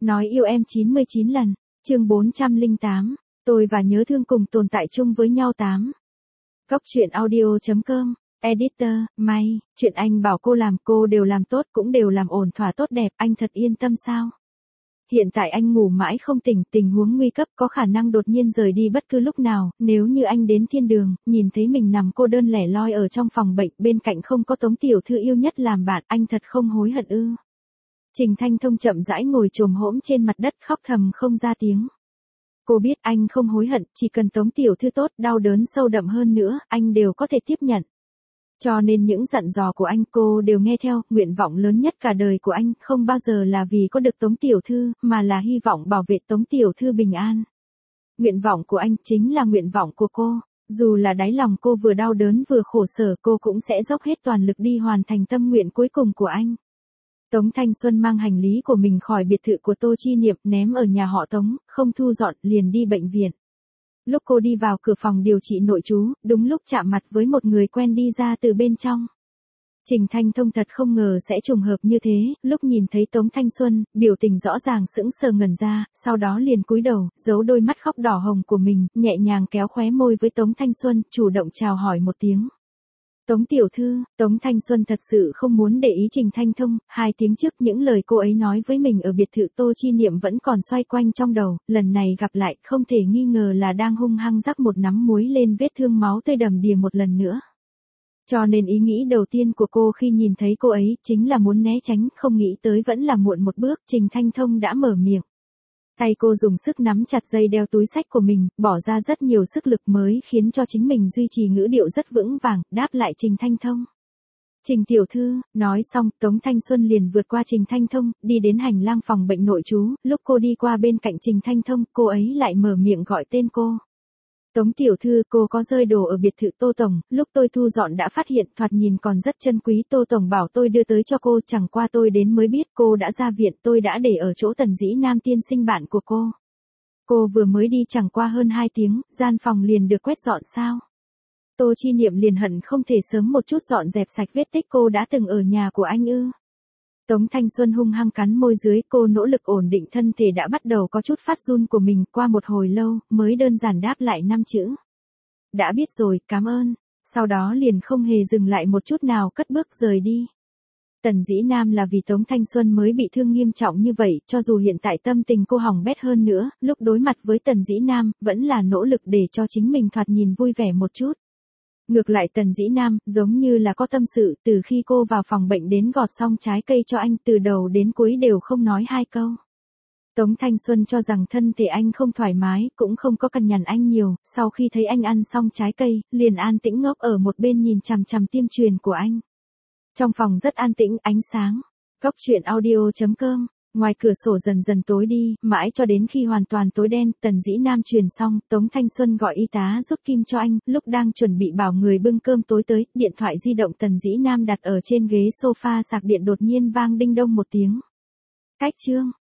Nói yêu em 99 lần, chương 408, tôi và nhớ thương cùng tồn tại chung với nhau 8. Góc truyện audio.com, editor, May, chuyện anh bảo cô làm cô đều làm tốt cũng đều làm ổn thỏa tốt đẹp, anh thật yên tâm sao? Hiện tại anh ngủ mãi không tỉnh, tình huống nguy cấp có khả năng đột nhiên rời đi bất cứ lúc nào, nếu như anh đến thiên đường, nhìn thấy mình nằm cô đơn lẻ loi ở trong phòng bệnh, bên cạnh không có Tống tiểu thư yêu nhất làm bạn, anh thật không hối hận ư? Trình Thanh Thông chậm rãi ngồi chồm hổm trên mặt đất khóc thầm không ra tiếng. Cô biết anh không hối hận, chỉ cần Tống tiểu thư tốt, đau đớn sâu đậm hơn nữa, anh đều có thể tiếp nhận. Cho nên những dặn dò của anh cô đều nghe theo, nguyện vọng lớn nhất cả đời của anh không bao giờ là vì có được Tống tiểu thư, mà là hy vọng bảo vệ Tống tiểu thư bình an. Nguyện vọng của anh chính là nguyện vọng của cô, dù là đáy lòng cô vừa đau đớn vừa khổ sở cô cũng sẽ dốc hết toàn lực đi hoàn thành tâm nguyện cuối cùng của anh. Tống Thanh Xuân mang hành lý của mình khỏi biệt thự của Tô Chi Niệm ném ở nhà họ Tống, không thu dọn liền đi bệnh viện. Lúc cô đi vào cửa phòng điều trị nội trú, đúng lúc chạm mặt với một người quen đi ra từ bên trong. Trình Thanh Thông thật không ngờ sẽ trùng hợp như thế, lúc nhìn thấy Tống Thanh Xuân, biểu tình rõ ràng sững sờ ngẩn ra, sau đó liền cúi đầu, giấu đôi mắt khóc đỏ hồng của mình, nhẹ nhàng kéo khóe môi với Tống Thanh Xuân, chủ động chào hỏi một tiếng. Tống tiểu thư, Tống Thanh Xuân thật sự không muốn để ý Trình Thanh Thông, 2 tiếng trước những lời cô ấy nói với mình ở biệt thự Tô Chi Niệm vẫn còn xoay quanh trong đầu, lần này gặp lại không thể nghi ngờ là đang hung hăng rắc một nắm muối lên vết thương máu tươi đầm đìa một lần nữa. Cho nên ý nghĩ đầu tiên của cô khi nhìn thấy cô ấy chính là muốn né tránh, không nghĩ tới vẫn là muộn một bước, Trình Thanh Thông đã mở miệng. Tay cô dùng sức nắm chặt dây đeo túi xách của mình, bỏ ra rất nhiều sức lực mới khiến cho chính mình duy trì ngữ điệu rất vững vàng, đáp lại Trình Thanh Thông. Trình tiểu thư, nói xong, Tống Thanh Xuân liền vượt qua Trình Thanh Thông, đi đến hành lang phòng bệnh nội trú, lúc cô đi qua bên cạnh Trình Thanh Thông, cô ấy lại mở miệng gọi tên cô. Tống tiểu thư, cô có rơi đồ ở biệt thự Tô Tổng, lúc tôi thu dọn đã phát hiện, thoạt nhìn còn rất chân quý, Tô Tổng bảo tôi đưa tới cho cô, chẳng qua tôi đến mới biết cô đã ra viện, tôi đã để ở chỗ Tần Dĩ Nam tiên sinh bạn của cô. Cô vừa mới đi chẳng qua hơn 2 tiếng, gian phòng liền được quét dọn sao? Tô Chi Niệm liền hận không thể sớm một chút dọn dẹp sạch vết tích cô đã từng ở nhà của anh ư? Tống Thanh Xuân hung hăng cắn môi dưới, cô nỗ lực ổn định thân thể đã bắt đầu có chút phát run của mình, qua một hồi lâu, mới đơn giản đáp lại 5 chữ. Đã biết rồi, cảm ơn. Sau đó liền không hề dừng lại một chút nào cất bước rời đi. Tần Dĩ Nam là vì Tống Thanh Xuân mới bị thương nghiêm trọng như vậy, cho dù hiện tại tâm tình cô hỏng bét hơn nữa, lúc đối mặt với Tần Dĩ Nam, vẫn là nỗ lực để cho chính mình thoạt nhìn vui vẻ một chút. Ngược lại Tần Dĩ Nam, giống như là có tâm sự, từ khi cô vào phòng bệnh đến gọt xong trái cây cho anh, từ đầu đến cuối đều không nói 2 câu. Tống Thanh Xuân cho rằng thân thể anh không thoải mái, cũng không có cằn nhằn anh nhiều, sau khi thấy anh ăn xong trái cây, liền an tĩnh ngốc ở một bên nhìn chằm chằm tiêm truyền của anh. Trong phòng rất an tĩnh, ánh sáng. Góc truyện audio.com. Ngoài cửa sổ dần dần tối đi, mãi cho đến khi hoàn toàn tối đen, Tần Dĩ Nam truyền xong, Tống Thanh Xuân gọi y tá rút kim cho anh, lúc đang chuẩn bị bảo người bưng cơm tối tới, điện thoại di động Tần Dĩ Nam đặt ở trên ghế sofa sạc điện đột nhiên vang đinh đông một tiếng. Cách chương.